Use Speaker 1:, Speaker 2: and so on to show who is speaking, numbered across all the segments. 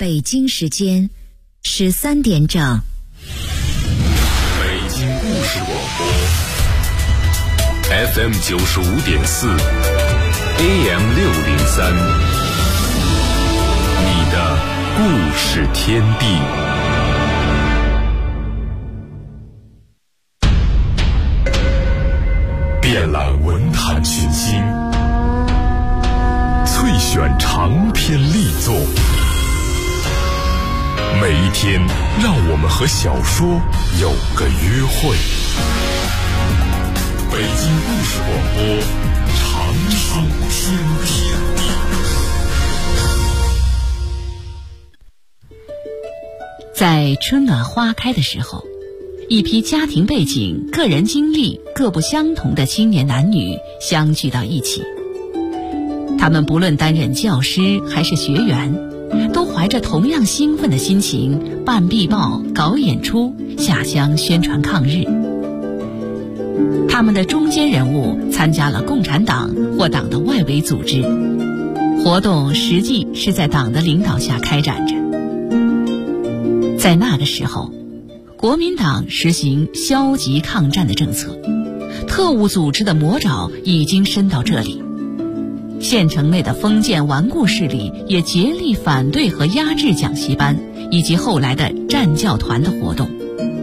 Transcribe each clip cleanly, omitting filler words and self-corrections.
Speaker 1: 北京时间13点整。
Speaker 2: 北京故事广播 FM 95.4 AM 603，你的故事天地。遍览文坛群星，萃选长篇力作，每一天让我们和小说有个约会。北京故事广播，长寿天地。
Speaker 3: 在春暖花开的时候，一批家庭背景、个人经历各不相同的青年男女相聚到一起。他们不论担任教师还是学员，都怀着同样兴奋的心情办壁报、搞演出、下乡宣传抗日。他们的中坚人物参加了共产党或党的外围组织，活动实际是在党的领导下开展着。在那个时候，国民党实行消极抗战的政策，特务组织的魔爪已经伸到这里。县城内的封建顽固势力也竭力反对和压制讲习班以及后来的战教团的活动。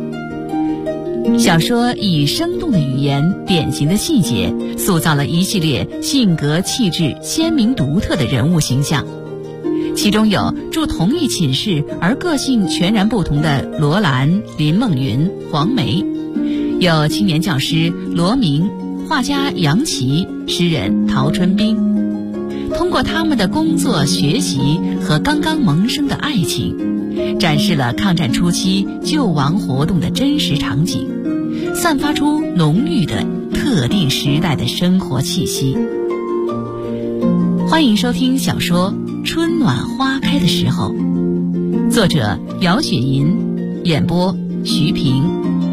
Speaker 3: 小说以生动的语言、典型的细节，塑造了一系列性格气质鲜明独特的人物形象。其中有住同一寝室而个性全然不同的罗兰、林梦云、黄梅，有青年教师罗明、画家杨琦、诗人陶春冰。通过他们的工作、学习和刚刚萌生的爱情，展示了抗战初期救亡活动的真实场景，散发出浓郁的特定时代的生活气息。欢迎收听小说《春暖花开的时候》，作者姚雪银，演播徐平。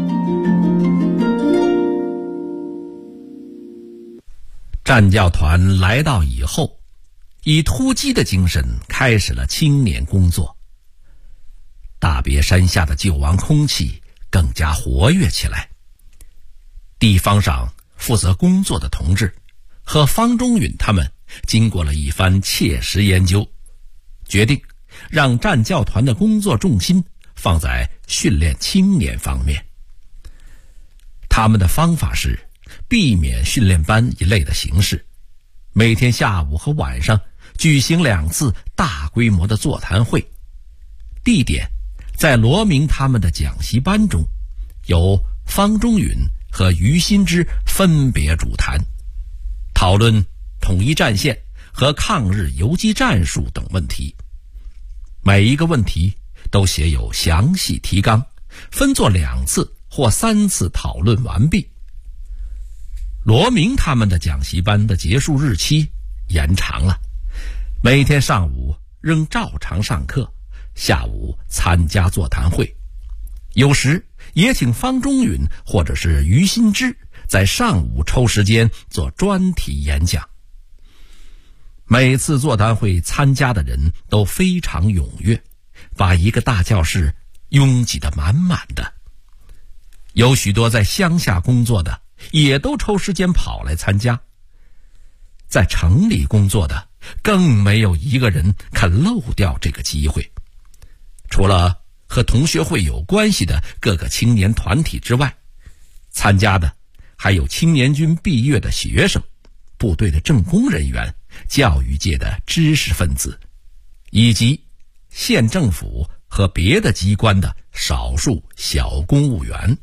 Speaker 4: 战教团来到以后，以突击的精神开始了青年工作。大别山下的救亡空气更加活跃起来。地方上负责工作的同志和方中允他们经过了一番切实研究，决定让战教团的工作重心放在训练青年方面。他们的方法是避免训练班一类的形式，每天下午和晚上举行2次大规模的座谈会，地点在罗明他们的讲习班中，由方中允和于新之分别主谈，讨论统一战线和抗日游击战术等问题。每一个问题都写有详细提纲，分作2次或3次讨论完毕。罗明他们的讲习班的结束日期延长了，每天上午仍照常上课，下午参加座谈会，有时也请方中允或者是于新之在上午抽时间做专题演讲。每次座谈会参加的人都非常踊跃，把一个大教室拥挤得满满的。有许多在乡下工作的也都抽时间跑来参加，在城里工作的更没有一个人肯漏掉这个机会。除了和同学会有关系的各个青年团体之外，参加的还有青年军毕业的学生、部队的政工人员、教育界的知识分子，以及县政府和别的机关的少数小公务员。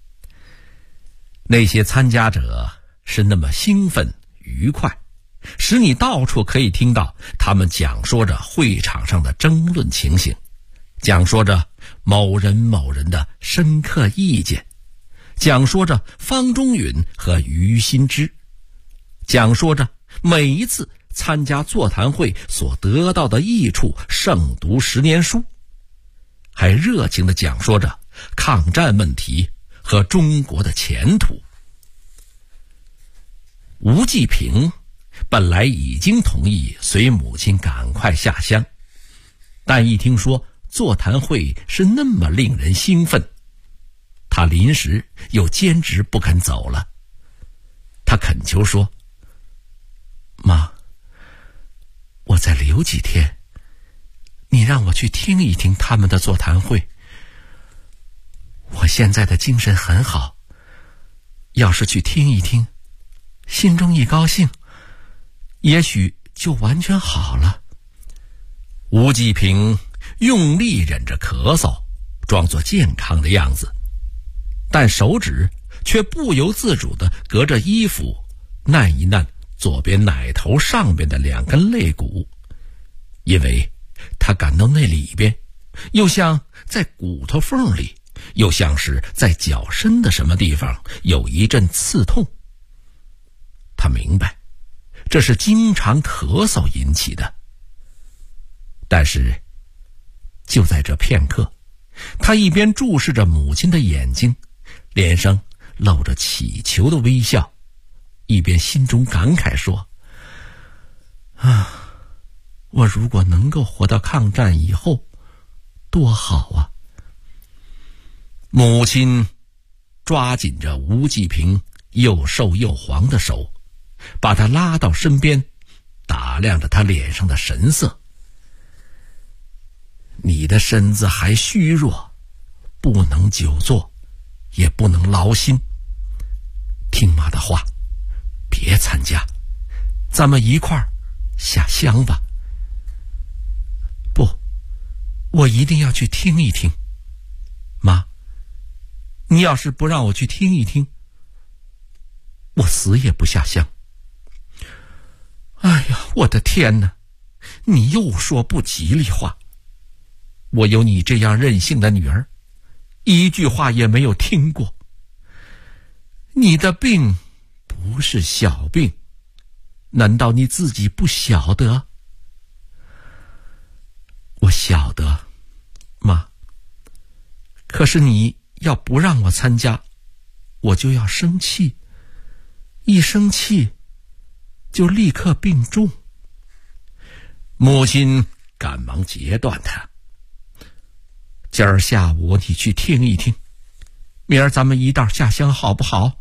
Speaker 4: 那些参加者是那么兴奋愉快，使你到处可以听到他们讲说着会场上的争论情形，讲说着某人某人的深刻意见，讲说着方中允和于新之，讲说着每一次参加座谈会所得到的益处，胜读10年书，还热情地讲说着抗战问题和中国的前途。吴继平本来已经同意随母亲赶快下乡， 但一听说座谈会是那么令人兴奋，他临时又坚持不肯走了。他恳求说：妈，我再留几天，你让我去听一听他们的座谈会。我现在的精神很好，要是去听一听，心中一高兴，也许就完全好了。吴继平用力忍着咳嗽，装作健康的样子，但手指却不由自主地隔着衣服掸一掸左边奶头上边的2根肋骨，因为他感到那里边又像在骨头缝里，又像是在脚深的什么地方有一阵刺痛。他明白这是经常咳嗽引起的，但是就在这片刻，他一边注视着母亲的眼睛，脸上露着乞求的微笑，一边心中感慨说：我如果能够活到抗战以后多好啊。母亲抓紧着吴继平又瘦又黄的手，把他拉到身边，打量着他脸上的神色。你的身子还虚弱，不能久坐，也不能劳心。听妈的话，别参加，咱们一块儿下乡吧。不，我一定要去听一听。妈，你要是不让我去听一听，我死也不下乡。哎呀，我的天哪，你又说不吉利话。我有你这样任性的女儿，一句话也没有听过。你的病不是小病，难道你自己不晓得？我晓得，妈。可是你要不让我参加，我就要生气，一生气就立刻病重。母亲赶忙截断他：今儿下午你去听一听，明儿咱们一道下乡好不好？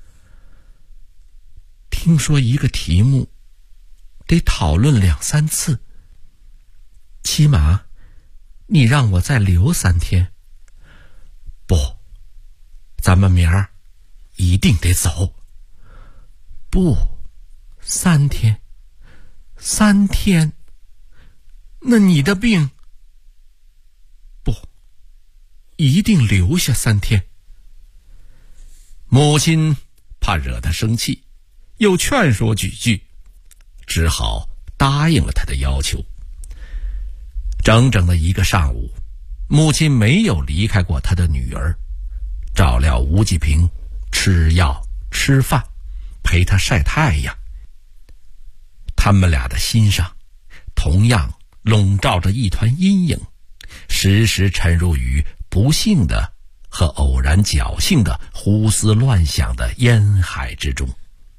Speaker 4: 听说一个题目得讨论2、3次，起码你让我再留3天。不，咱们明儿一定得走。不，3天，3天，那你的病……不，一定留下3天。母亲怕惹他生气，又劝说几句，只好答应了他的要求。整整的1个上午，母亲没有离开过她的女儿，照料吴继平吃药吃饭，陪他晒太阳。他们俩的心上同样笼罩着一团阴影，时时沉入于不幸的和偶然侥幸的胡思乱想的烟海之中。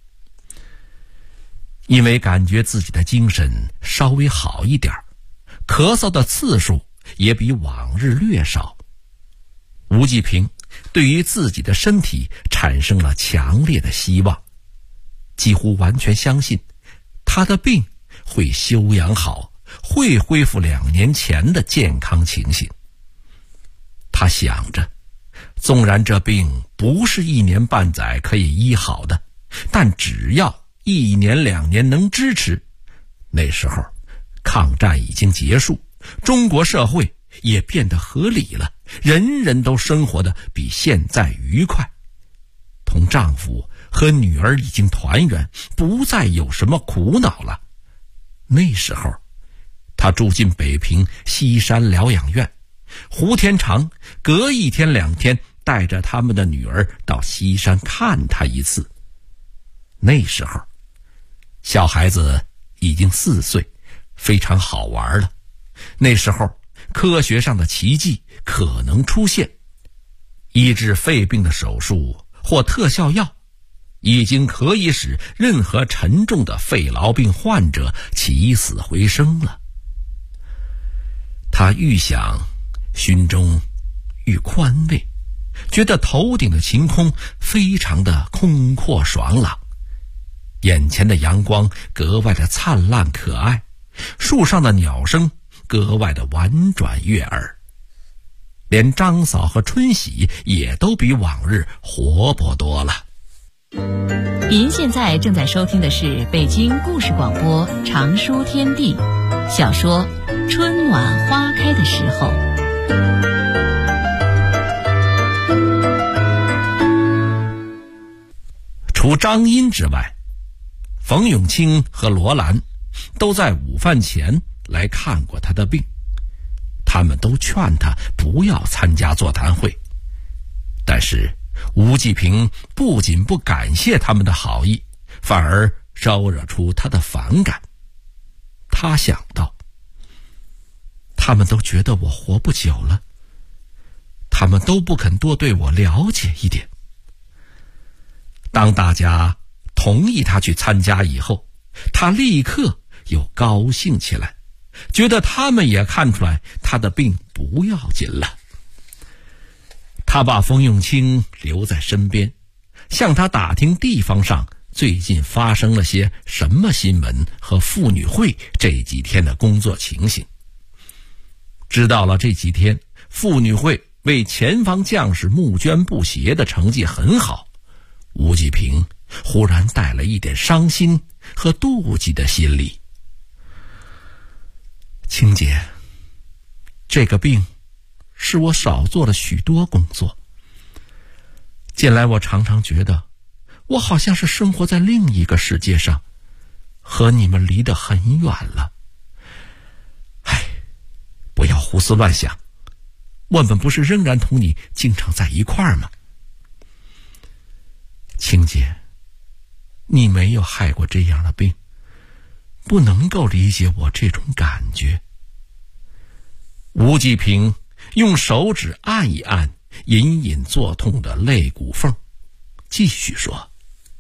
Speaker 4: 因为感觉自己的精神稍微好一点，咳嗽的次数也比往日略少，吴继平对于自己的身体产生了强烈的希望，几乎完全相信他的病会休养好，会恢复2年前的健康情形。他想着，纵然这病不是1年半载可以医好的，但只要1年2年能支持，那时候抗战已经结束，中国社会也变得合理了，人人都生活得比现在愉快。同丈夫和女儿已经团圆，不再有什么苦恼了。那时候她住进北平西山疗养院，胡天长隔1天2天带着他们的女儿到西山看她一次。那时候小孩子已经4岁，非常好玩了。那时候科学上的奇迹可能出现，医治肺病的手术或特效药已经可以使任何沉重的肺痨病患者起死回生了。 他愈想，心中愈宽慰，觉得头顶的晴空非常的空阔爽朗，眼前的阳光格外的灿烂可爱，树上的鸟声格外的婉转悦耳，连张嫂和春喜也都比往日活泼多了。
Speaker 3: 您现在正在收听的是北京故事广播长书天地小说《春暖花开的时候》。
Speaker 4: 除张英之外，冯永清和罗兰都在午饭前来看过他的病，他们都劝他不要参加座谈会，但是吴继平不仅不感谢他们的好意，反而招惹出他的反感。他想到，他们都觉得我活不久了，他们都不肯多对我了解一点。当大家同意他去参加以后，他立刻又高兴起来，觉得他们也看出来他的病不要紧了。他把冯永清留在身边，向他打听地方上最近发生了些什么新闻和妇女会这几天的工作情形。知道了这几天妇女会为前方将士募捐布鞋的成绩很好，吴继平忽然带了一点伤心和妒忌的心理。青姐，这个病是我少做了许多工作，近来我常常觉得我好像是生活在另一个世界上，和你们离得很远了。唉，不要胡思乱想，我们不是仍然同你经常在一块儿吗？青姐，你没有害过这样的病，不能够理解我这种感觉。吴继平用手指按一按隐隐作痛的肋骨缝，继续说，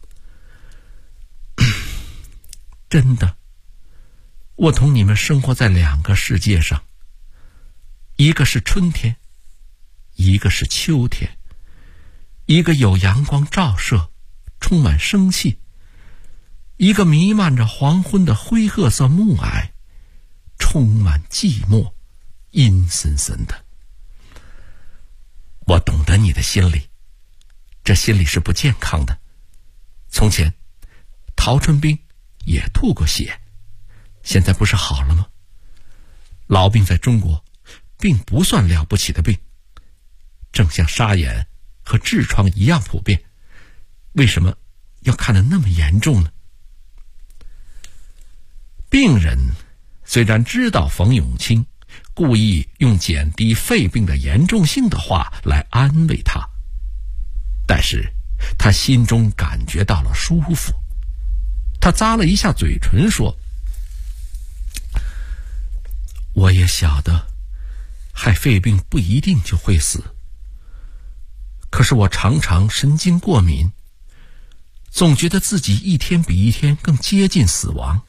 Speaker 4: 真的，我同你们生活在两个世界上，一个是春天，一个是秋天，一个有阳光照射，充满生气，一个弥漫着黄昏的灰褐色暮霭，充满寂寞，阴森森的。我懂得你的心理，这心理是不健康的。从前陶春冰也吐过血，现在不是好了吗？痨病在中国并不算了不起的病，正像沙眼和痔疮一样普遍，为什么要看得那么严重呢？病人虽然知道冯永清故意用减低肺病的严重性的话来安慰他，但是他心中感觉到了舒服。他咂了一下嘴唇说，我也晓得害肺病不一定就会死，可是我常常神经过敏，总觉得自己一天比一天更接近死亡，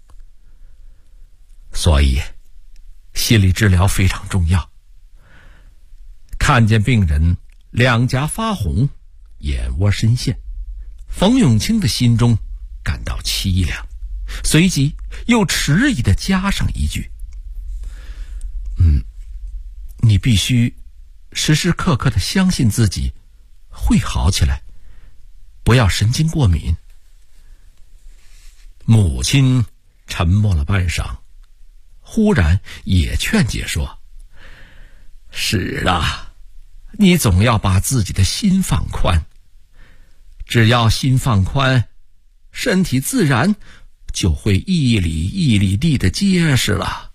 Speaker 4: 所以心理治疗非常重要。看见病人两颊发红，眼窝深陷，冯永清的心中感到凄凉，随即又迟疑地加上一句，你必须时时刻刻地相信自己会好起来，不要神经过敏。母亲沉默了半晌，忽然也劝解说，是啊，你总要把自己的心放宽，只要心放宽，身体自然就会一里一里地的结实了。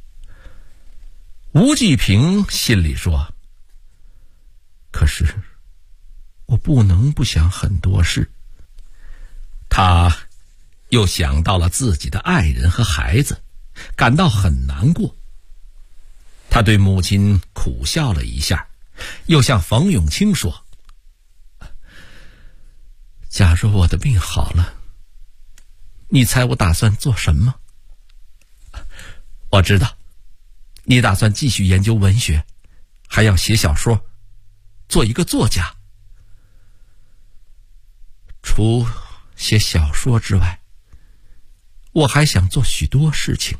Speaker 4: 吴继平心里说，可是我不能不想很多事。他又想到了自己的爱人和孩子，感到很难过。他对母亲苦笑了一下，又向冯永清说，假如我的病好了，你猜我打算做什么？我知道， 你打算继续研究文学，还要写小说，做一个作家？除写小说之外，我还想做许多事情。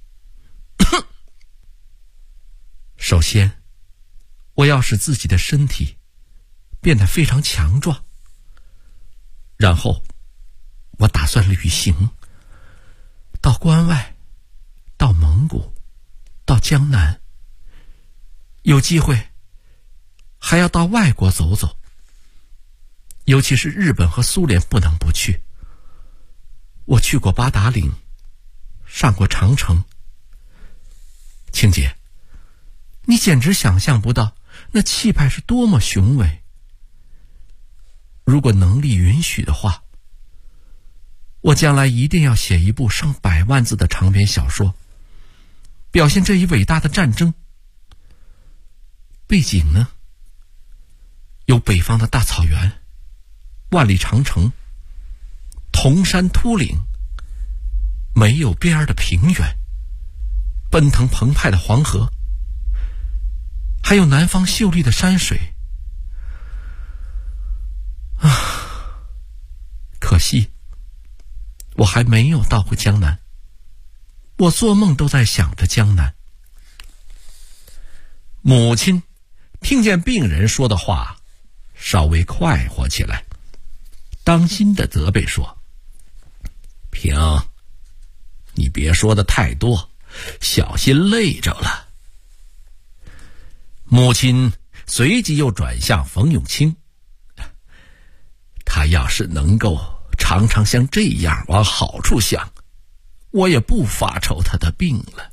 Speaker 4: 首先，我要使自己的身体变得非常强壮。然后，我打算旅行，到关外，到蒙古，到江南，有机会还要到外国走走，尤其是日本和苏联不能不去。我去过八达岭，上过长城。青姐，你简直想象不到那气派是多么雄伟。如果能力允许的话，我将来一定要写一部上100万字的长篇小说，表现这一伟大的战争。背景呢，有北方的大草原，万里长城，铜山秃岭，没有边儿的平原，奔腾澎湃的黄河，还有南方秀丽的山水。可惜我还没有到过江南，我做梦都在想着江南。母亲听见病人说的话，稍微快活起来，当心地责备说：平，你别说的太多，小心累着了。母亲随即又转向冯永清，他要是能够常常像这样往好处想，我也不发愁他的病了。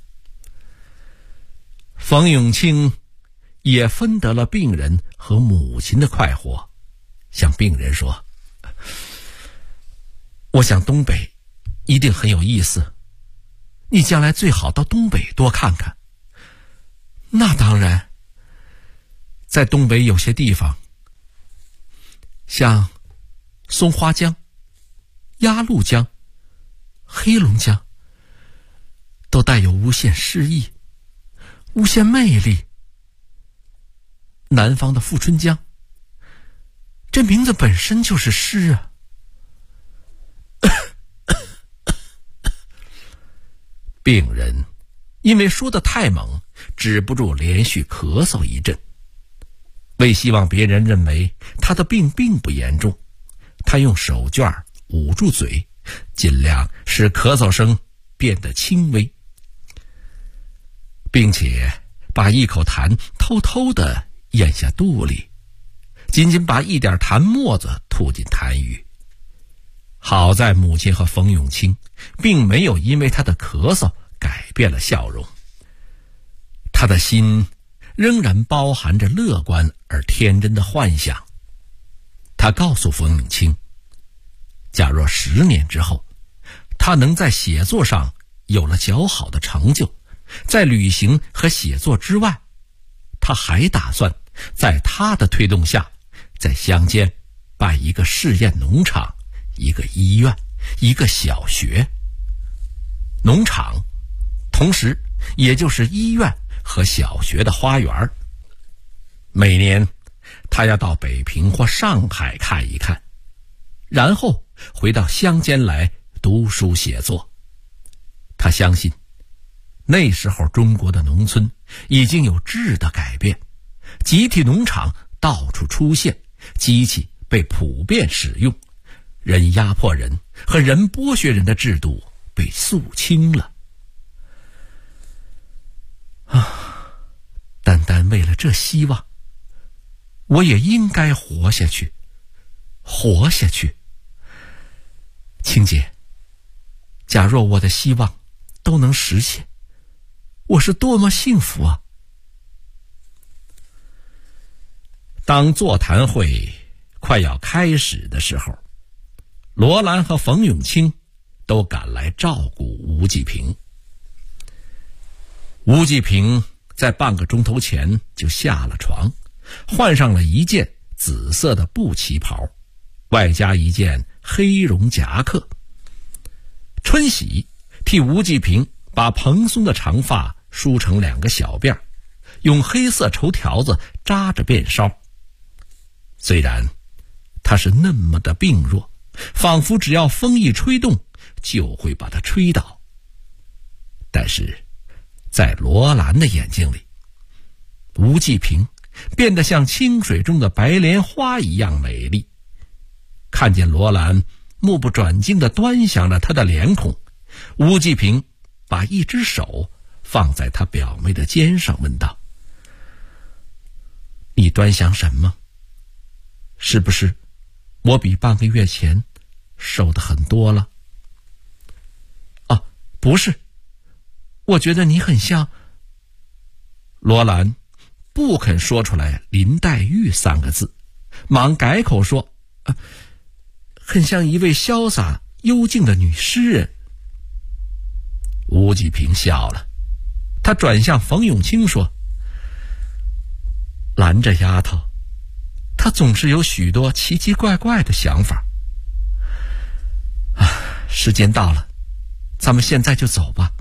Speaker 4: 冯永清也分得了病人和母亲的快活，向病人说：我想东北一定很有意思，你将来最好到东北多看看。那当然，在东北有些地方，像松花江、鸭绿江、黑龙江，都带有无限诗意、无限魅力。南方的富春江，这名字本身就是诗啊。病人因为说得太猛，止不住连续咳嗽一阵。为希望别人认为他的病并不严重，他用手绢捂住嘴，尽量使咳嗽声变得轻微，并且把一口痰偷偷地咽下肚里，仅仅把一点痰沫子吐进痰盂。好在母亲和冯永清并没有因为他的咳嗽改变了笑容，他的心仍然包含着乐观而天真的幻想。他告诉冯永清，假若10年之后，他能在写作上有了较好的成就，在旅行和写作之外，他还打算在他的推动下，在乡间办一个试验农场，一个医院，一个小学。农场同时也就是医院和小学的花园。每年他要到北平或上海看一看，然后回到乡间来读书写作。他相信那时候中国的农村已经有质的改变，集体农场到处出现，机器被普遍使用，人压迫人和人剥削人的制度被肃清了。单单为了这希望，我也应该活下去，活下去。青姐，假若我的希望都能实现，我是多么幸福啊！当座谈会快要开始的时候，罗兰和冯永清都赶来照顾吴继平。吴继平在半个钟头前就下了床，换上了一件紫色的布旗袍，外加一件黑绒夹克。春喜替吴继平把蓬松的长发梳成2个小辫儿，用黑色绸条子扎着辫梢。虽然他是那么的病弱，仿佛只要风一吹动就会把他吹倒，但是在罗兰的眼睛里，吴继平变得像清水中的白莲花一样美丽。看见罗兰目不转睛地端详着他的脸孔，吴继平把一只手放在他表妹的肩上，问道：你端详什么？是不是我比半个月前瘦得很多了？啊，不是，我觉得你很像……罗兰不肯说出来林黛玉3个字，忙改口说：很像一位潇洒幽静的女诗人。吴继平笑了，他转向冯永清说：兰这丫头，她总是有许多奇奇怪怪的想法。时间到了，咱们现在就走吧。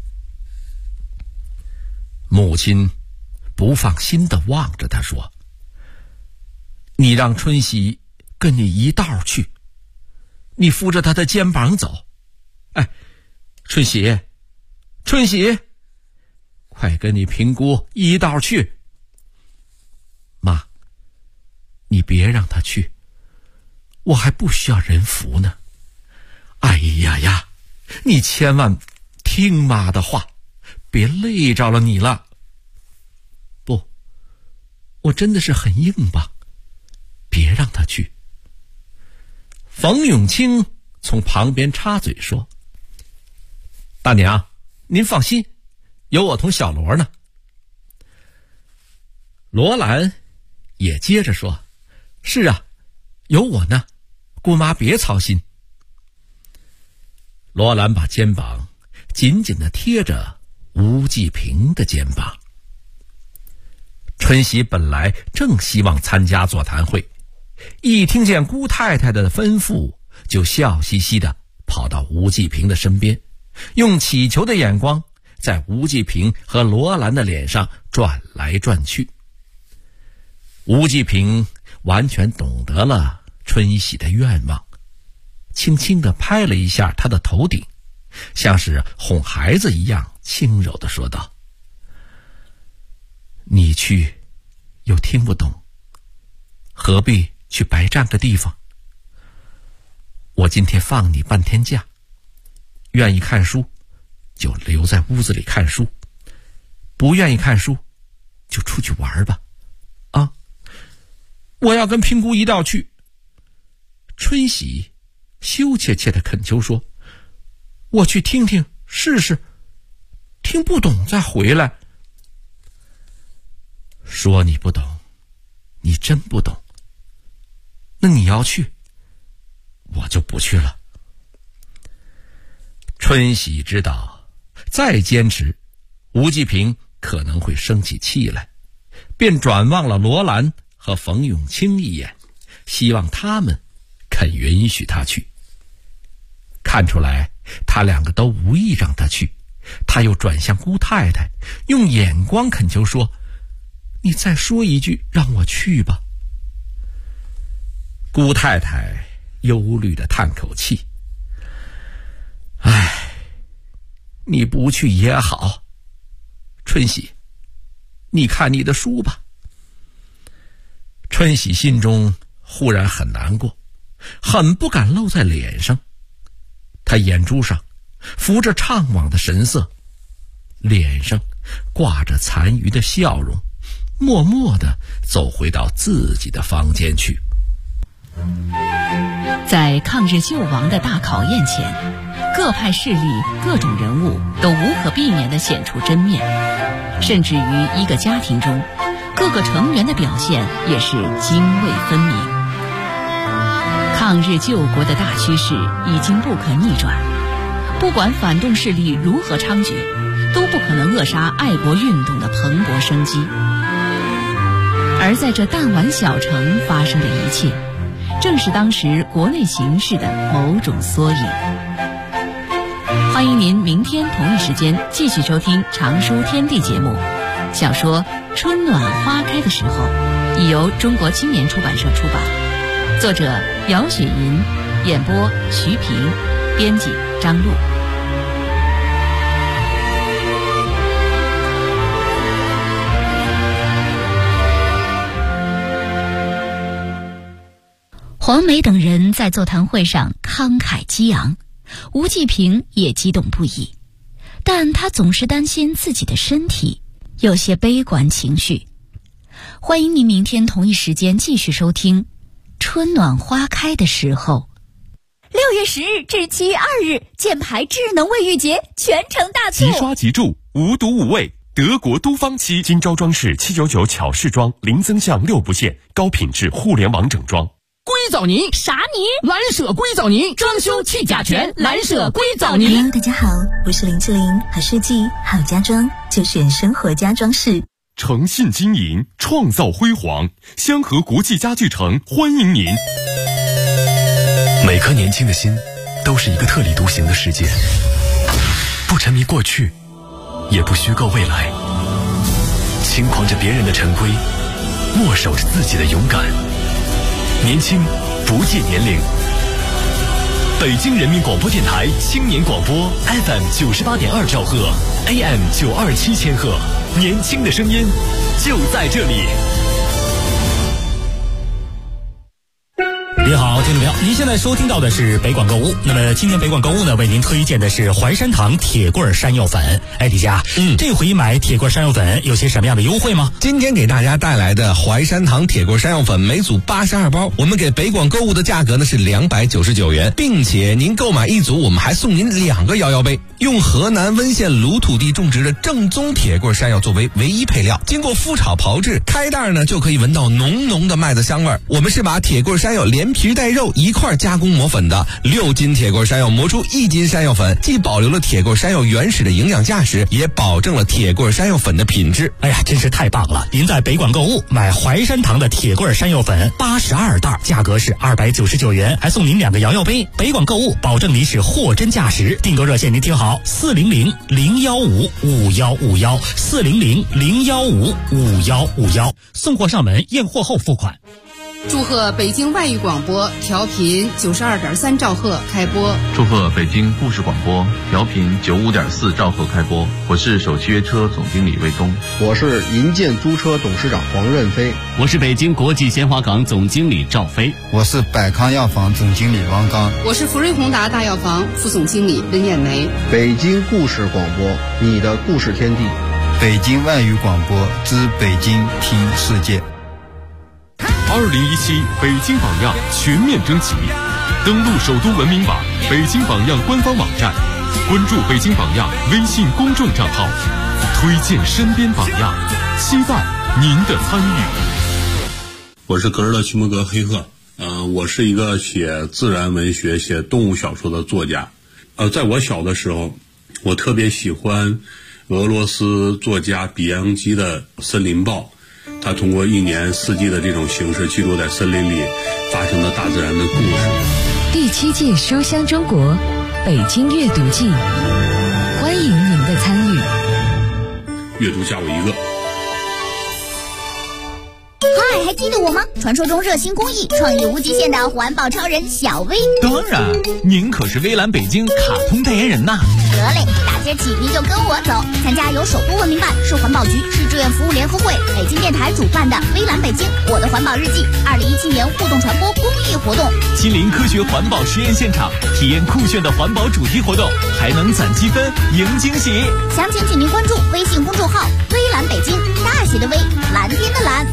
Speaker 4: 母亲不放心地望着他说：你让春喜跟你一道去，你扶着他的肩膀走。哎，春喜，春喜，快跟你平姑一道去。妈，你别让他去，我还不需要人扶呢。哎呀呀，你千万听妈的话，别累着了你了。不，我真的是很硬吧，别让他去。冯永清从旁边插嘴说：大娘，您放心，有我同小罗呢。罗兰也接着说：是啊，有我呢，姑妈别操心。罗兰把肩膀紧紧地贴着吴继平的肩膀。春喜本来正希望参加座谈会，一听见姑太太的吩咐，就笑嘻嘻地跑到吴继平的身边，用乞求的眼光在吴继平和罗兰的脸上转来转去。吴继平完全懂得了春喜的愿望，轻轻地拍了一下他的头顶，像是哄孩子一样轻柔地说道：你去又听不懂，何必去白占个地方？我今天放你半天假，愿意看书就留在屋子里看书，不愿意看书就出去玩吧。啊，我要跟平姑一道去。春喜羞怯怯地恳求说：我去听听试试，听不懂再回来。说你不懂，你真不懂。那你要去，我就不去了。春喜知道再坚持吴继平可能会生起气来，便转望了罗兰和冯永清一眼，希望他们肯允许他去。看出来他2个都无意让他去，他又转向姑太太，用眼光恳求说：你再说一句让我去吧。姑太太忧虑地叹口气：唉，你不去也好。春喜，你看你的书吧。春喜心中忽然很难过，很不敢露在脸上。他眼珠上浮着怅惘的神色，脸上挂着残余的笑容，默默地走回到自己的房间去。
Speaker 3: 在抗日救亡的大考验前，各派势力、各种人物都无可避免地显出真面，甚至于一个家庭中，各个成员的表现也是泾渭分明。抗日救国的大趋势已经不可逆转，不管反动势力如何猖獗，都不可能扼杀爱国运动的蓬勃生机。而在这弹丸小城发生的一切，正是当时国内形势的某种缩影。 欢迎您明天同一时间继续收听《常书天地》节目。小说《春暖花开的时候》已由中国青年出版社出版，作者姚雪银，演播徐平，编辑张璐。
Speaker 1: 黄梅等人在座谈会上慷慨激昂，吴季平也激动不已，但他总是担心自己的身体，有些悲观情绪。欢迎您明天同一时间继续收听《春暖花开的时候》。6月10日至7月2日，箭牌智能卫浴节全城大促，
Speaker 2: 即刷即住，无毒无味。德国都芳漆，今朝装饰799巧饰装，零增项6不限，高品质互联网整装。
Speaker 5: 硅藻泥
Speaker 1: 啥泥？
Speaker 5: 蓝舍硅藻泥，装修去甲醛，蓝舍硅藻泥。
Speaker 6: Hello， 大家好，我是林志玲，好设计好家装就选生活家装饰。
Speaker 2: 诚信经营，创造辉煌，香河国际家具城欢迎您。
Speaker 7: 每颗年轻的心都是一个特立独行的世界，不沉迷过去，也不虚构未来，轻狂着别人的陈规，默守着自己的勇敢。年轻不戒年龄。北京人民广播电台青年广播 FM 98.2兆赫 AM 927千赫，年轻的声音就在这里。
Speaker 8: 您好，听众朋友，您现在收听到的是北广购物。那么今天北广购物呢，为您推荐的是淮山堂铁棍山药粉。哎，李佳，这回买铁棍山药粉有些什么样的优惠吗？
Speaker 9: 今天给大家带来的淮山堂铁棍山药粉每组82包，我们给北广购物的价格呢是299元，并且您购买一组，我们还送您2个摇摇杯。用河南温县卤土地种植的正宗铁棍山药作为唯一配料，经过麸炒炮制，开袋呢就可以闻到浓浓的麦子香味。我们是把铁棍山药连皮带肉一块加工磨粉的，6斤铁棍山药磨出1斤山药粉，既保留了铁棍山药原始的营养价值，也保证了铁棍山药粉的品质。
Speaker 8: 哎呀，真是太棒了！您在北广购物买淮山堂的铁棍山药粉82袋，价格是299元，还送您2个摇摇杯。北广购物保证您是货真价实。订购热线您听好，400-015-5151，400-015-5151，送货上门，验货后付款。
Speaker 10: 祝贺北京外语广播调频92.3兆赫开播。
Speaker 11: 祝贺北京故事广播调频95.4兆赫开播。我是首汽约车总经理魏东。
Speaker 12: 我是银建租车董事长黄任飞。
Speaker 13: 我是北京国际鲜花港总经理赵飞。
Speaker 14: 我是百康药房总经理王刚。
Speaker 10: 我是福瑞宏达大药房副总经理温艳梅。
Speaker 12: 北京故事广播，你的故事天地。
Speaker 14: 北京外语广播之北京听世界。
Speaker 2: 2017北京榜样全面征集，登录首都文明网、北京榜样官方网站，关注北京榜样微信公众账号，推荐身边榜样，期待您的参与。
Speaker 15: 我是格日勒屈摩格黑赫，我是一个写自然文学、写动物小说的作家。在我小的时候，我特别喜欢俄罗斯作家比扬基的《森林报》。他通过1年4季的这种形式，记录在森林里发生的大自然的故事。
Speaker 16: 第7届书香中国北京阅读季，欢迎您的参与。
Speaker 15: 阅读加我1个。
Speaker 17: 嗨，还记得我吗？传说中热心公益、创意无极限的环保超人小薇。
Speaker 18: 当然，您可是微蓝北京卡通代言人呐。
Speaker 17: 得嘞，大今儿起您就跟我走，参加由首都文明办、市环保局、市志愿服务联合会、北京电台主办的微蓝北京我的环保日记2017年互动传播公益活动，
Speaker 18: 亲临科学环保实验现场，体验酷炫的环保主题活动，还能攒积分赢惊喜。
Speaker 17: 详情请您关注微信公众号微蓝北京，大写的微，蓝天的蓝。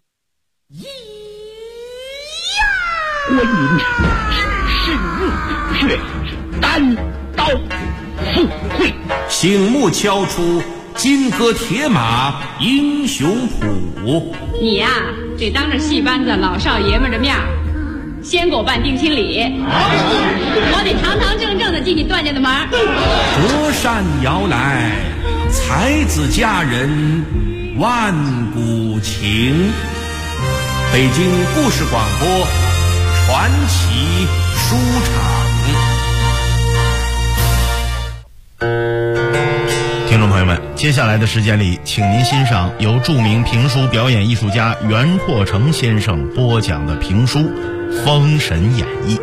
Speaker 19: 观音只是却单刀赴会，
Speaker 20: 醒目敲出金戈铁马英雄谱。
Speaker 21: 你呀，得当着戏班子老少爷们的面先给我办定亲礼，我得堂堂正正的进你段家的门。
Speaker 20: 隔山遥来，才子佳人万古情。北京故事广播传奇书场。
Speaker 4: 听众朋友们，接下来的时间里，请您欣赏由著名评书表演艺术家袁阔成先生播讲的评书《封神演义》。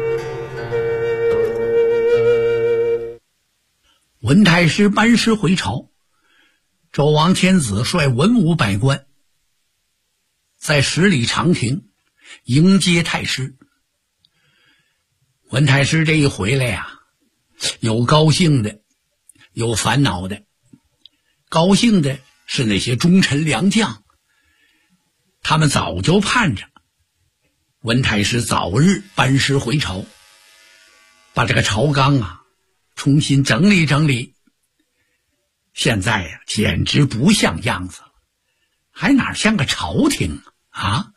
Speaker 22: 文太师班师回朝，周王天子率文武百官在十里长亭迎接太师。文太师这一回来呀，有高兴的，有烦恼的。高兴的是那些忠臣良将，他们早就盼着文太师早日班师回朝，把这个朝纲啊重新整理整理。现在呀，简直不像样子了，还哪像个朝廷啊？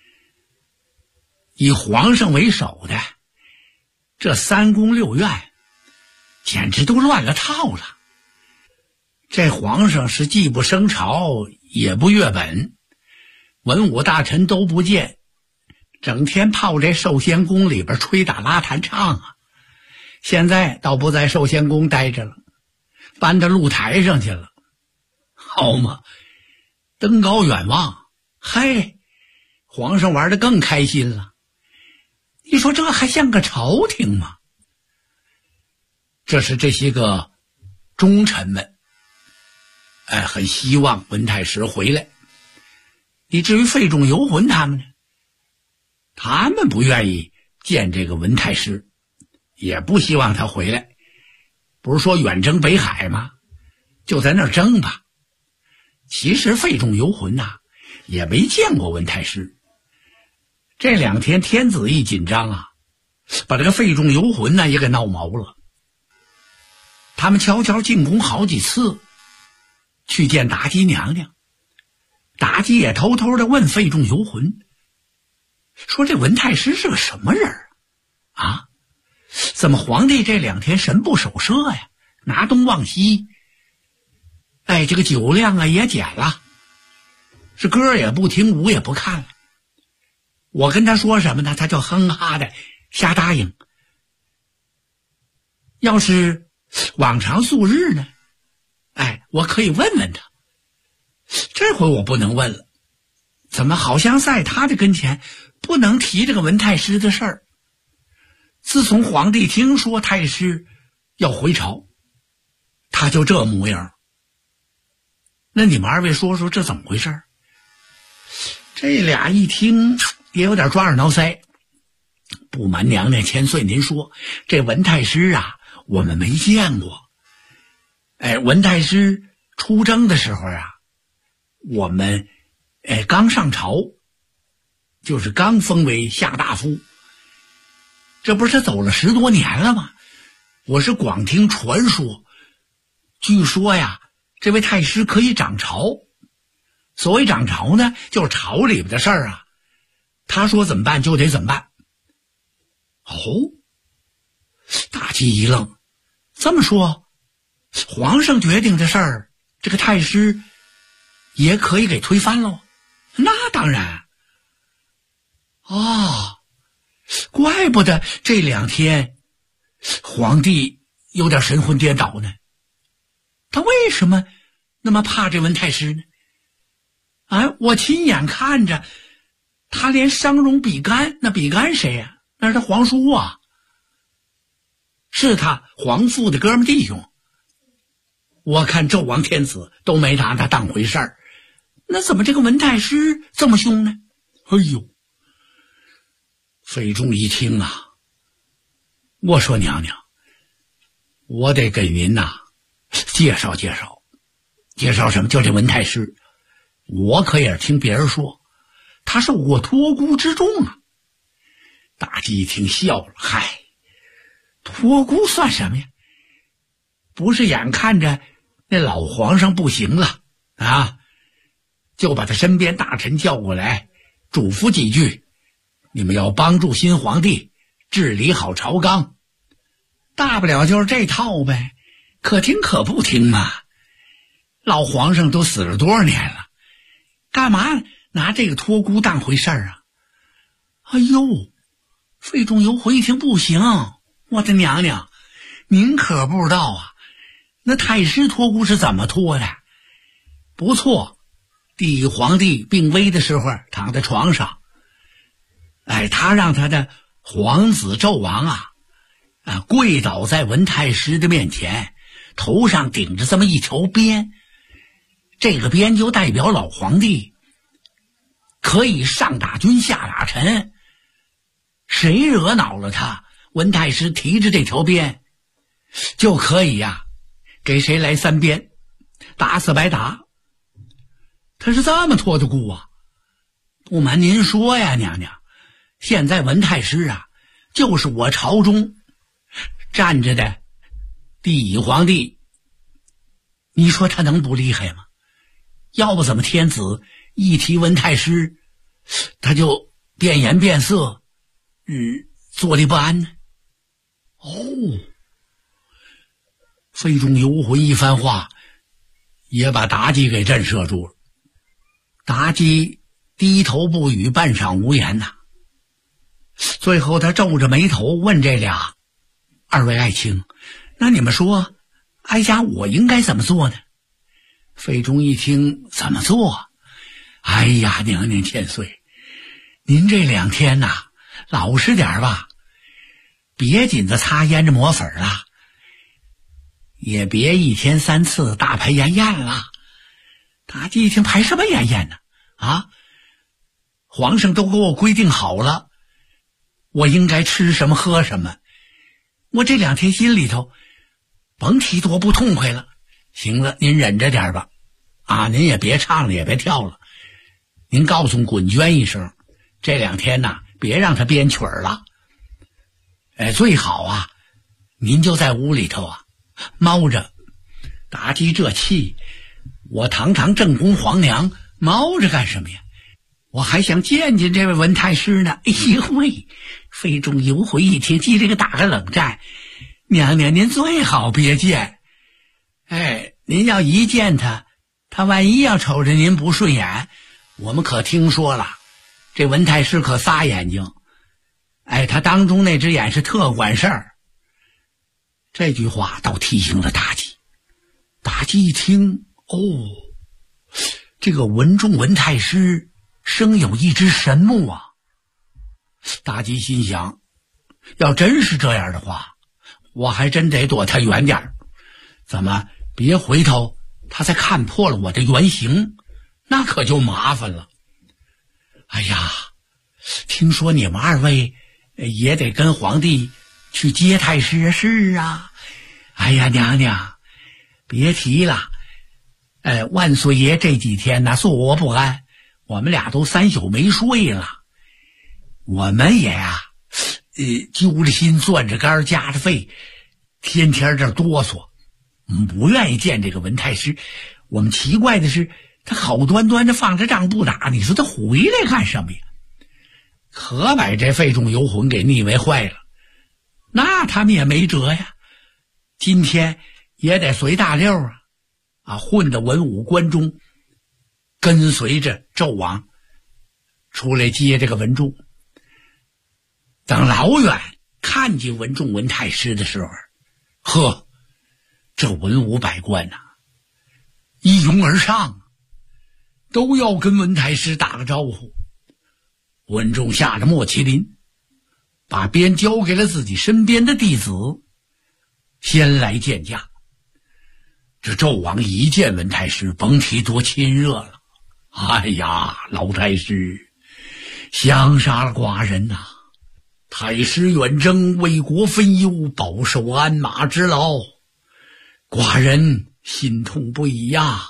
Speaker 22: 以皇上为首的这三宫六院，简直都乱了套了。这皇上是既不升朝也不阅本，文武大臣都不见，整天泡这寿仙宫里边吹打拉弹唱啊。现在倒不在寿仙宫待着了，搬到露台上去了，好嘛，登高远望，嘿，皇上玩得更开心了。你说这还像个朝廷吗？这是这些个忠臣们很希望文太师回来。以至于费仲游魂他们呢，他们不愿意见这个文太师，也不希望他回来。不是说远征北海吗？就在那儿争吧。其实费仲游魂也没见过文太师。这两天天子一紧张啊，把这个费仲游魂也给闹毛了。他们悄悄进宫好几次去见妲己娘娘，妲己也偷偷的问费仲游魂，说这文太师是个什么人啊？怎么皇帝这两天神不守舍呀，拿东忘西，这个酒量也减了，是歌也不听，舞也不看了。我跟他说什么呢，他就哼哈的瞎答应。要是往常素日呢，我可以问问他。这回我不能问了，怎么好像在他的跟前不能提这个文太师的事儿。自从皇帝听说太师要回朝，他就这模样。那你们二位说说这怎么回事？这俩一听也有点抓耳挠腮。不瞒娘娘千岁您说，这文太师我们没见过。文太师出征的时候我们刚上朝，就是刚封为下大夫。这不是他走了10多年了吗？我是光听传说，据说这位太师可以掌朝。所谓掌朝呢，就是朝里边的事儿他说怎么办就得怎么办。妲己一愣，这么说皇上决定的事儿，这个太师也可以给推翻喽？那当然怪不得这两天皇帝有点神魂颠倒呢。他为什么那么怕这文太师呢？我亲眼看着他连商容比干，那比干谁呀？那是他皇叔是他皇父的哥们弟兄。我看纣王天子都没拿他当回事儿，那怎么这个文太师这么凶呢？费仲一听我说娘娘，我得给您介绍介绍。介绍什么？就这文太师，我可也是听别人说他受过托孤之重妲己一听笑了，托孤算什么呀？不是眼看着那老皇上不行了就把他身边大臣叫过来嘱咐几句，你们要帮助新皇帝治理好朝纲，大不了就是这套呗，可听可不听嘛。老皇上都死了多少年了，干嘛拿这个托孤当回事儿费仲游魂一听不行，我的娘娘，您可不知道那太师托孤是怎么托的？不错，第一皇帝病危的时候躺在床上，他让他的皇子纣王跪倒在文太师的面前，头上顶着这么一条鞭，这个鞭就代表老皇帝可以上打君下打臣，谁惹恼了他，文太师提着这条鞭就可以给谁来3鞭，打死白打。他是这么托的孤啊。不瞒您说呀，娘娘，现在文太师就是我朝中站着的第一皇帝，你说他能不厉害吗？要不怎么天子一提文太师他就变颜变色，坐立不安呢？肺中游魂一番话也把妲己给震慑住了。妲己低头不语，半晌无言呐。最后他皱着眉头问这俩：二位爱卿，那你们说哀家我应该怎么做呢？费中一听，怎么做？哎呀，娘娘千岁，您这2天老实点吧，别紧着擦胭脂抹粉了，也别1天3次大排筵宴了。妲己一听，排什么筵宴呢？皇上都给我规定好了，我应该吃什么喝什么，我这2天心里头甭提多不痛快了。行了，您忍着点吧，您也别唱了，也别跳了，您告诉滚娟一声，这2天别让他编曲儿了。最好您就在屋里头猫着。妲己这气，我堂堂正宫皇娘猫着干什么呀？我还想见见这位文太师呢。哎呦喂！费中游魂一听，激这个打个冷战。娘娘您最好别见，您要一见他万一要瞅着您不顺眼，我们可听说了，这文太师可仨眼睛，他当中那只眼是特管事儿。这句话倒提醒了妲己。妲己一听，这个文中文太师生有一只神目妲己心想，要真是这样的话，我还真得躲他远点，怎么别回头他再看破了我的原形，那可就麻烦了。哎呀，听说你们2位也得跟皇帝去接太师？是啊。哎呀，娘娘别提了，万岁爷这几天坐卧不安，我们俩都3宿没睡了。我们也揪着心攥着肝夹着肺，天天这哆嗦，不愿意见这个文太师。我们奇怪的是，他好端端的放着仗不打，你说他回来干什么呀？可把这费中游魂给腻歪坏了。那他们也没辙呀，今天也得随大溜混到文武关中，跟随着纣王出来接这个文仲。等老远看见文仲文太师的时候，这文武百官一拥而上，都要跟文太师打个招呼。文仲下着莫麒麟，把鞭交给了自己身边的弟子，先来见驾。这纣王一见文太师，甭提多亲热了。哎呀，老太师，想杀了寡人太师远征，为国分忧，饱受鞍马之劳，寡人心痛不已呀。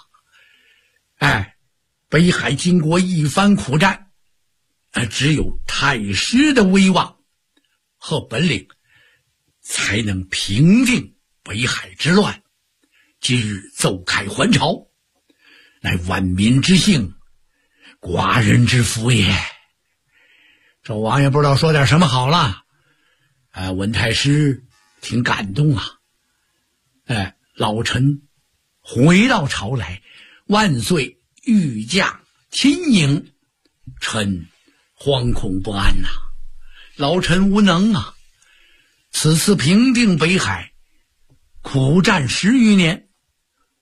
Speaker 22: 北海经过一番苦战，只有太师的威望和本领，才能平定北海之乱，今日奏开还朝，乃万民之幸，寡人之福也。纣王也不知道说点什么好了。文太师挺感动老臣回到朝来，万岁御驾亲迎，臣惶恐不安老臣无能此次平定北海，苦战10余年，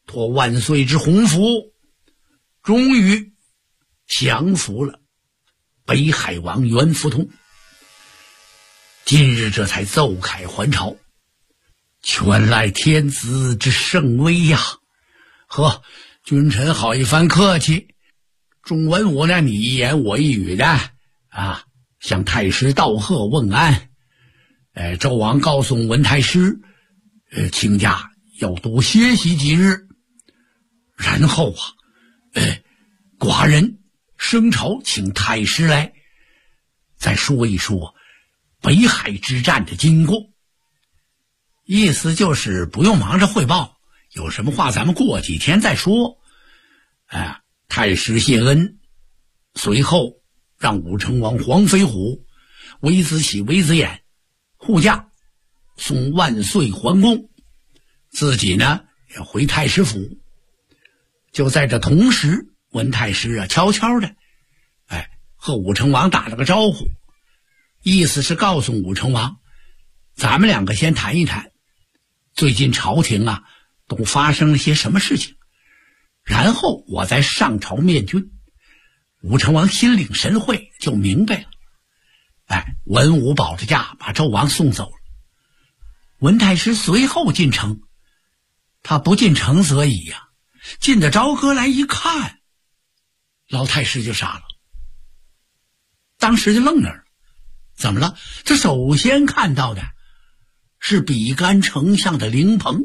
Speaker 22: 托万岁之洪福，终于降服了北海王袁福通。今日这才奏凯还朝，全赖天子之圣威呀！呵，君臣好一番客气。众文武呢，你一言我一语的啊，向太师道贺问安。纣王告诉文太师，请假要多歇息几日。然后啊，寡人升朝请太师来，再说一说北海之战的经过。意思就是不用忙着汇报，有什么话咱们过几天再说。太师谢恩，随后让武成王黄飞虎、韦子喜、韦子衍护驾送万岁还宫，自己呢也回太师府。就在这同时，文太师啊悄悄的和武成王打了个招呼，意思是告诉武成王，咱们两个先谈一谈最近朝廷啊都发生了些什么事情，然后我再上朝面君。武成王心领神会，就明白了。文武保着驾把纣王送走了。文太师随后进城，他不进城则已呀，进得朝歌来一看，老太师就傻了，当时就愣那儿了。怎么了？这首先看到的是比干丞相的灵棚。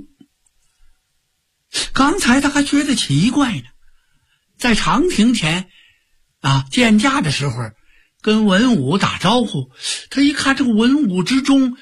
Speaker 22: 刚才他还觉得奇怪呢，在长亭前见驾的时候跟文武打招呼，他一看这个文武之中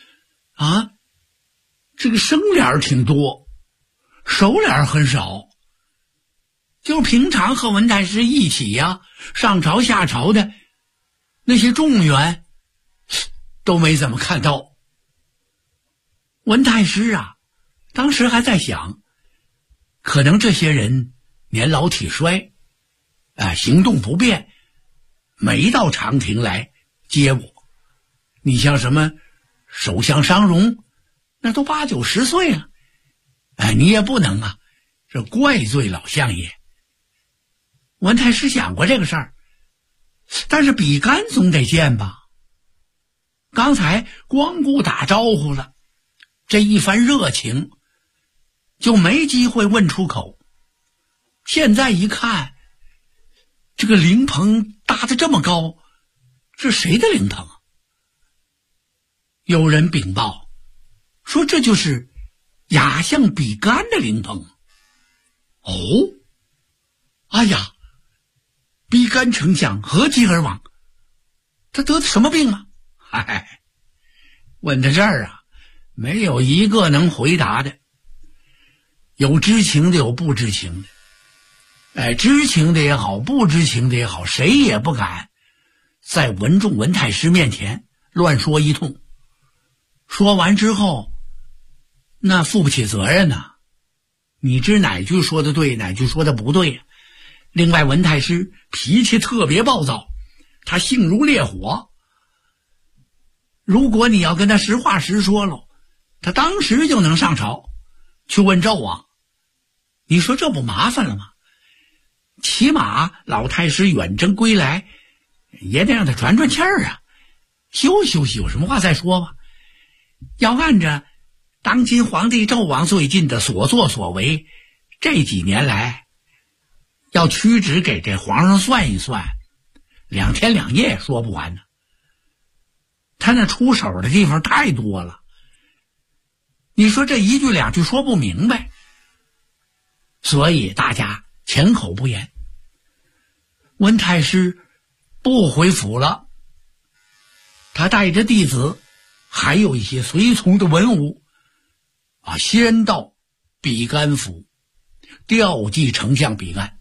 Speaker 22: 这个生脸挺多，熟脸很少。就平常和文太师一起上朝下朝的那些众员都没怎么看到。文太师当时还在想，可能这些人年老体衰行动不便，没到长亭来接我。你像什么首相商容，那都8、9、10岁了，你也不能这怪罪老相爷。文太师想过这个事儿，但是比干总得见吧？刚才光顾打招呼了，这一番热情就没机会问出口。现在一看，这个灵棚搭得这么高，是谁的灵棚？有人禀报说这就是亚相比干的灵棚。哎呀，比干丞相何疾而亡？他得的什么病啊？问到这儿没有一个能回答的，有知情的，有不知情的。知情的也好，不知情的也好，谁也不敢在文太师面前乱说一通。说完之后，那负不起责任呐。你知哪句说的对，哪句说的不对。另外，文太师脾气特别暴躁，他性如烈火。如果你要跟他实话实说了，他当时就能上朝去问纣王。你说这不麻烦了吗？起码老太师远征归来，也得让他喘喘气儿休息休息，有什么话再说吧。要按着当今皇帝纣王最近的所作所为，这几年来要屈指给这皇上算一算，2天2夜说不完呢。他那出手的地方太多了，你说这一句2句说不明白，所以大家缄口不言。文太师不回府了，他带着弟子还有一些随从的文武先到比干府调祭丞相比干。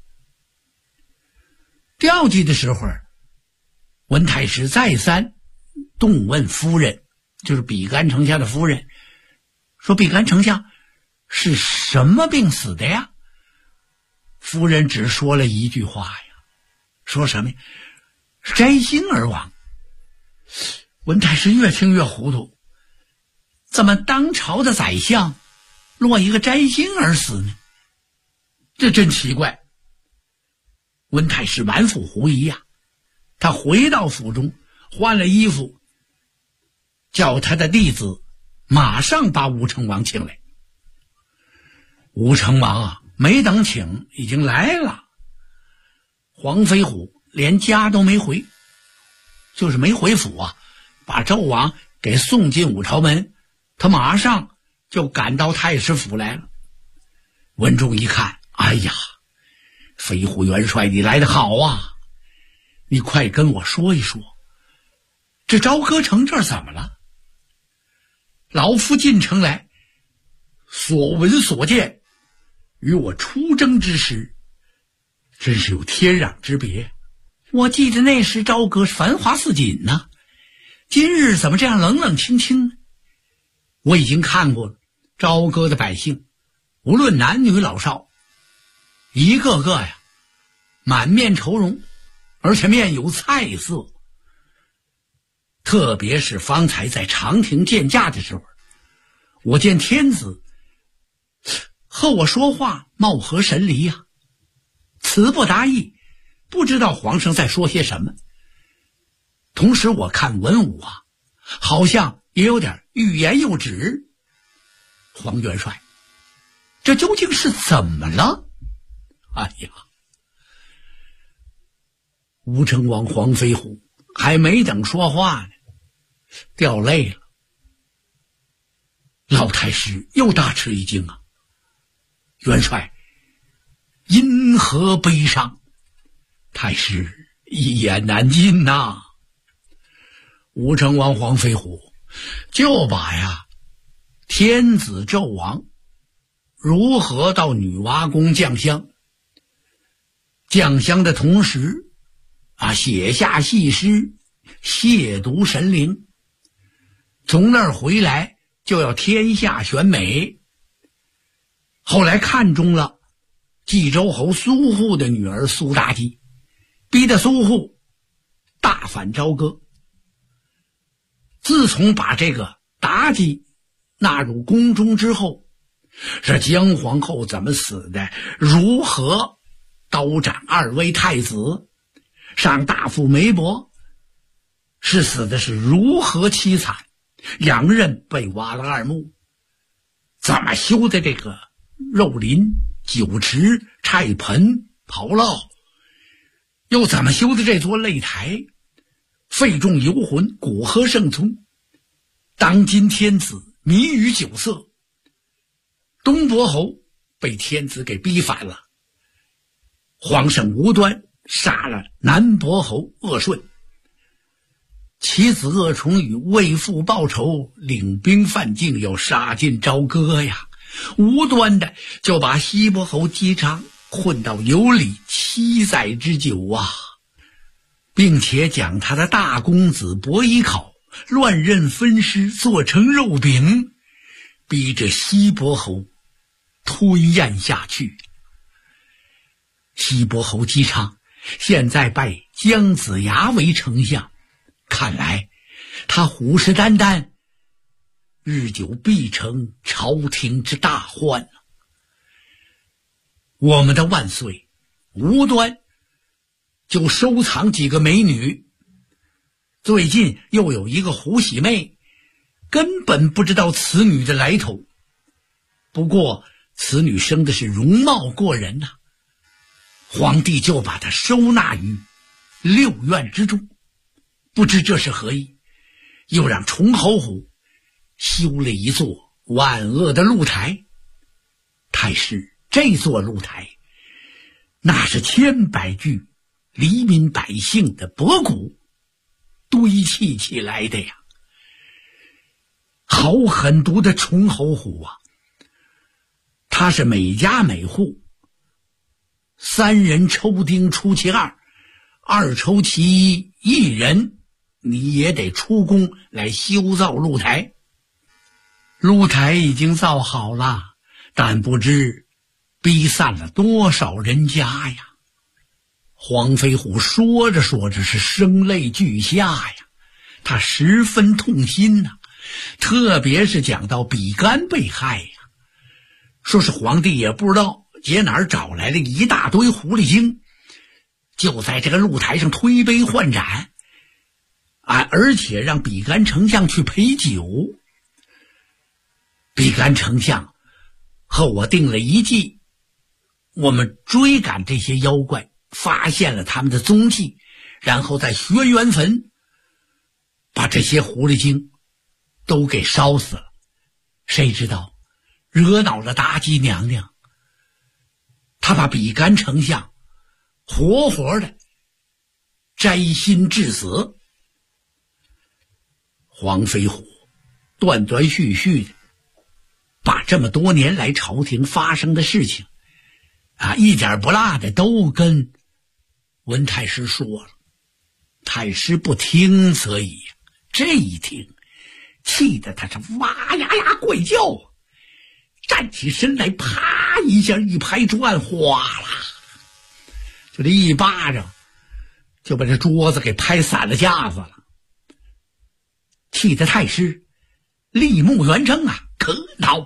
Speaker 22: 调祭的时候，文太师再三动问夫人，就是比干丞相的夫人，说比干丞相是什么病死的呀？夫人只说了一句话说什么呀？摘星而亡。文太师越听越糊涂，怎么当朝的宰相落一个摘星而死呢？ 这真奇怪。温太师满腹狐疑呀，他回到府中换了衣服，叫他的弟子马上把武成王请来。武成王啊，没等请，已经来了。黄飞虎连家都没回，就是没回府啊，把纣王给送进武朝门，他马上就赶到太师府来了。文仲一看，哎呀，飞虎元帅，你来得好啊！你快跟我说一说，这朝歌城这儿怎么了？老夫进城来，所闻所见，与我出征之时，真是有天壤之别。我记得那时朝歌繁华似锦呢，今日怎么这样冷冷清清呢？我已经看过了，朝歌的百姓，无论男女老少，一个个呀，满面愁容，而且面有菜色。特别是方才在长亭见驾的时候，我见天子和我说话貌合神离呀，词不达意，不知道皇上在说些什么。同时我看文武啊，好像也有点欲言又止。黄元帅，这究竟是怎么了？哎呀，武成王黄飞虎还没等说话呢，掉泪了。老太师又大吃一惊啊！元帅，因何悲伤？太师一言难尽呐。武成王黄飞虎就把天子纣王如何到女娲宫降香，降香的同时写下细诗亵渎神灵，从那儿回来就要天下选美。后来看中了冀州侯苏护的女儿苏妲己，逼得苏护大反朝歌。自从把这个妲己纳入宫中之后，这姜皇后怎么死的，如何刀斩二位太子，上大夫梅伯是死的是如何凄惨，两人被挖了二目，怎么修的这个肉林、酒池、菜盆、炮烙，又怎么修的这座擂台，废众游魂，古河圣聪。当今天子迷于酒色，东伯侯被天子给逼反了，皇上无端杀了南伯侯鄂顺，其子鄂崇与为父报仇，领兵犯境，要杀尽朝歌呀，无端的就把西伯侯姬昌困到油里7载之久啊，并且将他的大公子伯邑考乱刃分尸，做成肉饼，逼着西伯侯吞咽下去。西伯侯姬昌现在拜姜子牙为丞相，看来他虎视眈眈，日久必成朝廷之大患。我们的万岁无端就收藏几个美女，最近又有一个胡喜妹，根本不知道此女的来头。不过此女生的是容貌过人呐，皇帝就把她收纳于6院之中，不知这是何意。又让崇侯虎修了一座万恶的露台。太师，这座露台那是千百具黎民百姓的帛骨堆砌起来的呀。好狠毒的崇侯虎啊，他是每家每户3人抽丁出其2，2抽其1，1人你也得出工来修造露台。露台已经造好了，但不知逼散了多少人家呀。黄飞虎说着说着是声泪俱下呀，他十分痛心呐，特别是讲到比干被害呀，说是皇帝也不知道解哪儿找来了一大堆狐狸精，就在这个露台上推杯换盏，而且让比干丞相去陪酒。比干丞相和我定了一计，我们追赶这些妖怪，发现了他们的踪迹，然后在学园坟把这些狐狸精都给烧死了。谁知道惹恼了妲己娘娘，她把比干丞相活活的摘心致死。黄飞虎断断续续的把这么多年来朝廷发生的事情一点不落的都跟文太师说了。太师不听则已，这一听气得他是哇呀呀怪叫站起身来，啪一下一拍桌，哗啦，就这一巴掌就把这桌子给拍散了架子了。气得太师立目圆睁可恼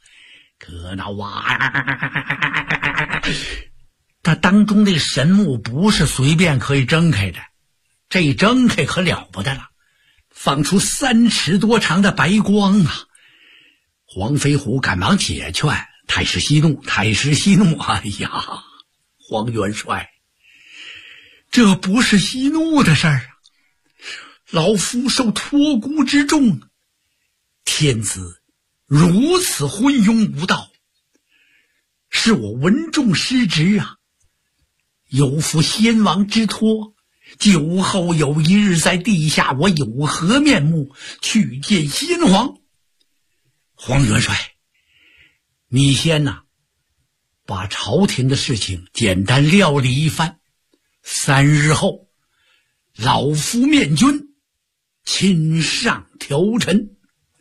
Speaker 22: 他当中这神目不是随便可以睁开的，这一睁开可了不得了，放出3尺多长的白光黄飞虎赶忙解劝，太师息怒，太师息怒。哎呀，黄元帅，这不是息怒的事儿老夫受托孤之重，天子如此昏庸无道，是我文重失职有负先王之托，酒后有一日在地下，我有何面目去见先皇？黄元帅，你先把朝廷的事情简单料理一番，3日后老夫面君亲上条陈。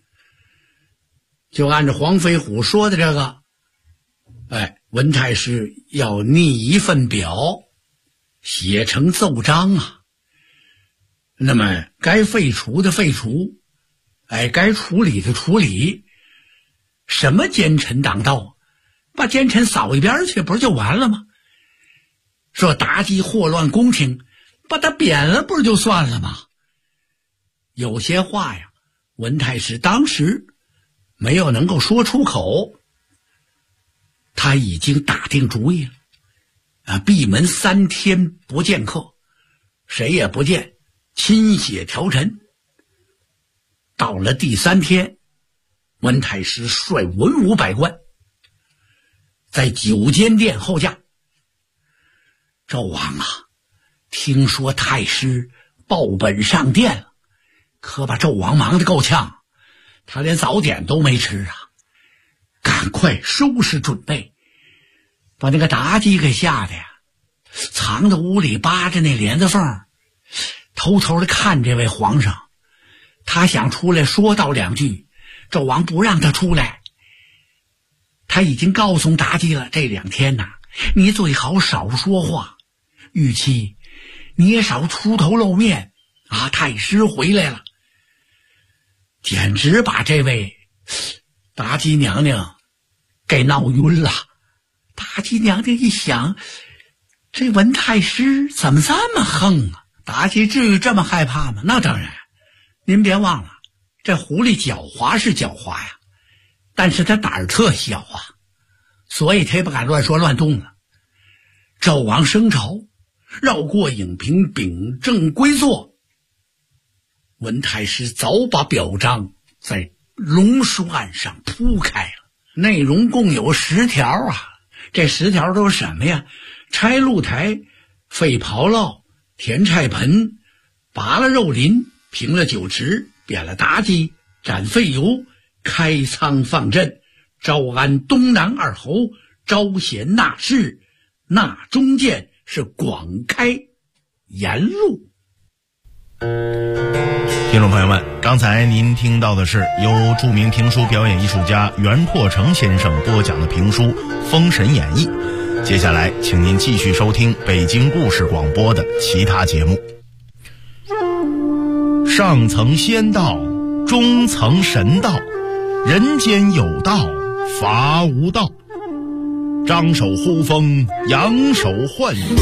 Speaker 22: 就按照黄飞虎说的这个，文太师要拟一份表，写成奏章那么该废除的废除，该处理的处理。什么奸臣当道，把奸臣扫一边去不是就完了吗？说妲己祸乱宫廷，把他贬了不是就算了吗？有些话文太师当时没有能够说出口，他已经打定主意了闭门3天不见客，谁也不见，亲写条陈。到了第3天，文太师率文武百官在9间殿候驾。纣王听说太师报本上殿了，可把纣王忙得够呛，他连早点都没吃赶快收拾准备，把那个妲己给吓得藏在屋里扒着那帘子缝，偷偷的看这位皇上。他想出来说道2句，纣王不让他出来。他已经告诉妲己了，这2天你最好少说话，玉妻你也少出头露面太师回来了。简直把这位妲己娘娘给闹晕了。妲己娘娘一想，这文太师怎么这么横妲己至于这么害怕吗？那当然，您别忘了，这狐狸狡猾是狡猾但是他胆儿特小所以他也不敢乱说乱动了。纣王升朝，绕过影屏，秉正归坐。文太师早把表彰在龙书案上铺开了，内容共有10条这10条都是什么呀？拆露台，废刨涝，填菜盆，拔了肉林，平了酒池，贬了妲己，斩废油，开仓放赈，招安东南2侯，招贤纳士，纳忠谏，是广开言路。
Speaker 4: 听众朋友们，刚才您听到的是由著名评书表演艺术家袁阔成先生播讲的评书《封神演义》。接下来请您继续收听北京故事广播的其他节目。上层仙道，中层神道，人间有道，法无道。 张手呼风，扬手唤雨。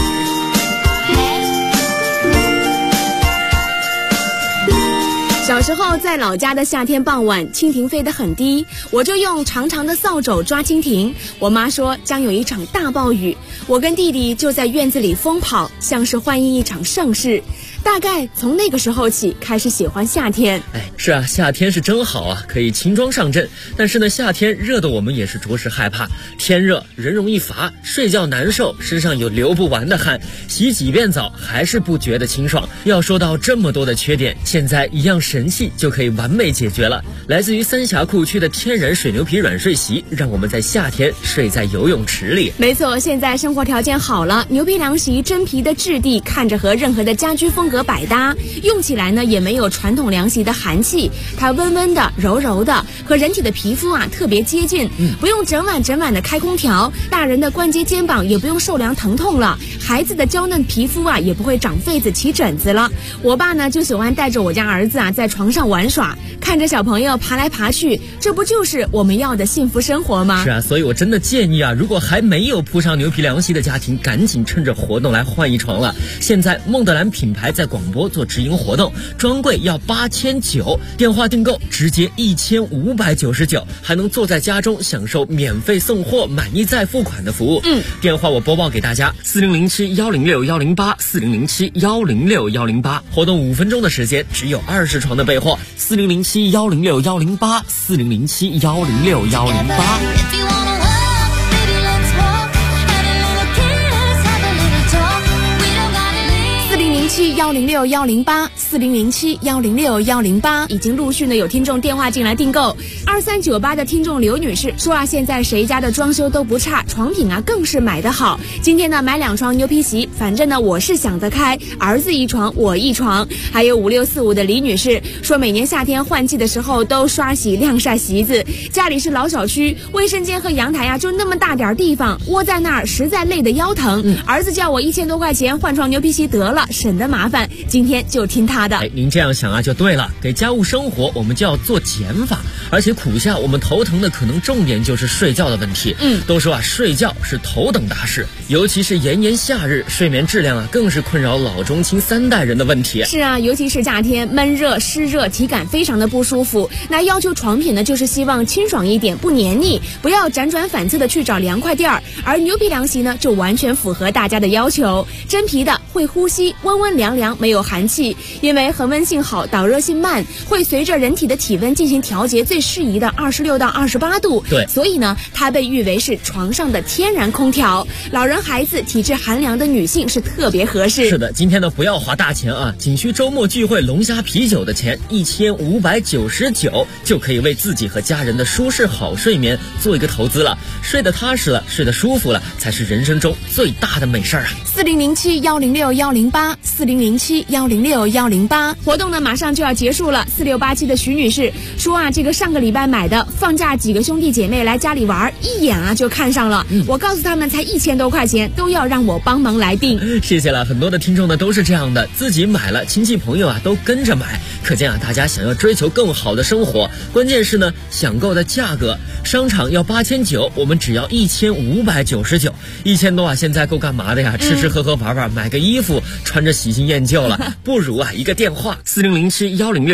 Speaker 1: 小时候在老家的夏天傍晚，蜻蜓飞得很低，我就用长长的扫帚抓蜻蜓。我妈说将有一场大暴雨，我跟弟弟就在院子里疯跑，像是欢迎一场盛事。大概从那个时候起开始喜欢夏天。
Speaker 3: 是啊，夏天是真好啊，可以轻装上阵。但是呢，夏天热的我们也是着实害怕。天热人容易乏，睡觉难受，身上有流不完的汗，洗几遍澡还是不觉得清爽。要说到这么多的缺点，现在一样神器就可以完美解决了。来自于三峡库区的天然水牛皮软睡席，让我们在夏天睡在游泳池里。
Speaker 1: 没错，现在生活条件好了，牛皮凉席真皮的质地看着和任何的家居风格百搭，用起来呢也没有传统凉席的寒气，它温温的柔柔的，和人体的皮肤啊特别接近，不用整晚的开空调，大人的关节肩膀也不用受凉疼痛了，孩子的娇嫩皮肤啊也不会长痱子起疹子了。我爸呢就喜欢带着我家儿子啊在床上玩耍，看着小朋友爬来爬去，这不就是我们要的幸福生活吗？
Speaker 3: 是啊，所以我真的建议啊，如果还没有铺上牛皮凉席的家庭，赶紧趁着活动来换一床了。现在孟德兰品牌在广播做直营活动，专柜要8900，电话订购直接1599，还能坐在家中享受免费送货、满意再付款的服务。电话我播报给大家：4007-106-108，4007-106-108。活动5分钟的时间，只有20床的备货。4007-106-108，4007-106-108。
Speaker 1: 4007-106-108，4007-106-108，已经陆续呢有听众电话进来订购。2398的听众刘女士说啊，现在谁家的装修都不差，床品啊更是买得好。今天呢买2床牛皮席，反正呢我是想得开，儿子1床我1床。还有5645的李女士说，每年夏天换季的时候都刷洗晾晒席子，家里是老小区，卫生间和阳台啊就那么大点地方，窝在那儿实在累得腰疼。儿子叫我1000多块钱换床牛皮席得了，省得麻烦，今天就听他的。
Speaker 3: 您这样想啊就对了，给家务生活我们就要做减法，而且苦夏我们头疼的可能重点就是睡觉的问题。都说啊睡觉是头等大事，尤其是炎炎夏日，睡眠质量啊更是困扰老中青3代人的问题。
Speaker 1: 是啊，尤其是夏天闷热湿热，体感非常的不舒服。那要求床品呢就是希望清爽一点，不黏腻，不要辗转反侧的去找凉快地儿。而牛皮凉席呢就完全符合大家的要求，真皮的会呼吸，温温凉凉，没有寒气，因为恒温性好，导热性慢，会随着人体的体温进行调节，最适宜的26到28度。
Speaker 3: 对，
Speaker 1: 所以呢它被誉为是床上的天然空调，老人孩子体质寒凉的女性是特别合适。
Speaker 3: 是的，今天呢不要花大钱啊，仅需周末聚会龙虾啤酒的钱1599，就可以为自己和家人的舒适好睡眠做一个投资了。睡得踏实了，睡得舒服了，才是人生中最大的美事儿啊。
Speaker 1: 4007-106-108，4007-106-108，活动呢马上就要结束了。4687的徐女士说啊，这个上个礼拜买的，放假几个兄弟姐妹来家里玩，一眼啊就看上了。我告诉他们才1000多块钱，都要让我帮忙来订。
Speaker 3: 谢谢了，很多的听众呢都是这样的，自己买了，亲戚朋友啊都跟着买，可见啊大家想要追求更好的生活，关键是呢想购的价格，商场要8900，我们只要1599，1000多啊现在够干嘛的呀？吃吃喝喝玩玩，买个衣服穿着喜新厌旧了，不如啊一个电话，4007-106